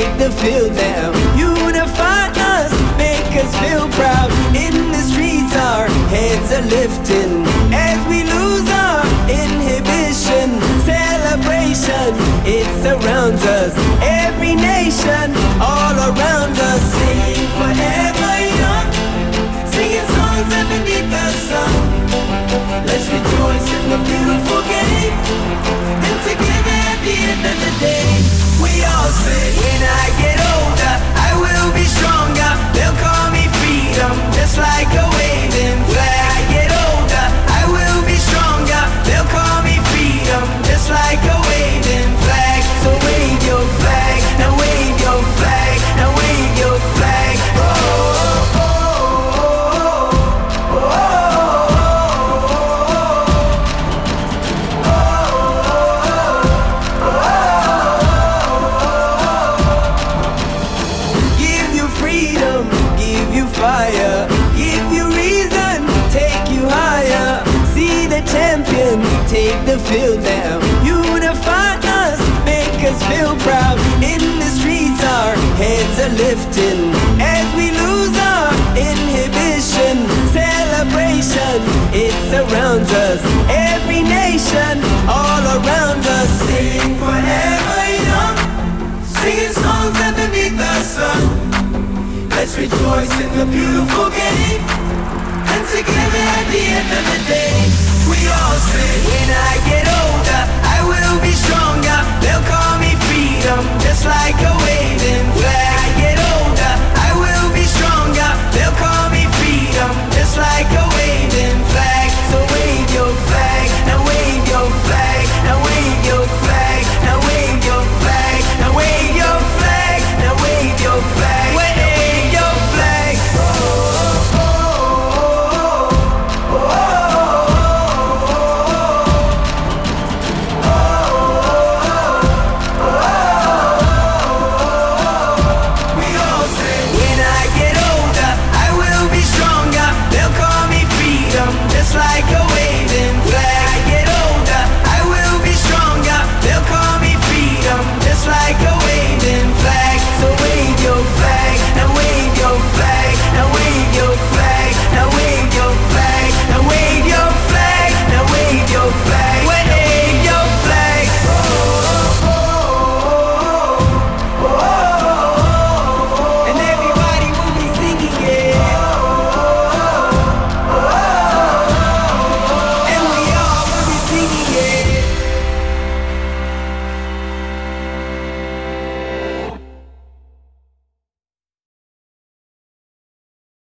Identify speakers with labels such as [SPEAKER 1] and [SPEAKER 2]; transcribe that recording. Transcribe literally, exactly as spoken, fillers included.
[SPEAKER 1] take the field now. Unify us, make us feel proud. In the streets our heads are lifting as we lose our inhibition. Celebration, it surrounds us. Every nation, all around us. Sing forever young, singing songs underneath the sun. Let's rejoice in the beautiful game, and together at the end of the day, we all say, when I get older, I will be stronger. They'll call me freedom, just like a waving flag. I get older, I will be stronger. They'll call me freedom, just like a waving flag. So wave your flag, now wave your flag, now wave your flag. Oh, oh, oh, oh, oh, oh. Give you freedom, give you fire, give you reason, take you higher. See the champions take the field now. Unify us, make us feel proud. In the streets our heads are lifting as we lose our inhibition. Celebration, it surrounds us. Every nation, all around us. Sing forever young, singing songs underneath the sun. Let's rejoice in the beautiful game, and together at the end of the day, we all say, when I get older, I will be stronger. They'll call me freedom, just like a waving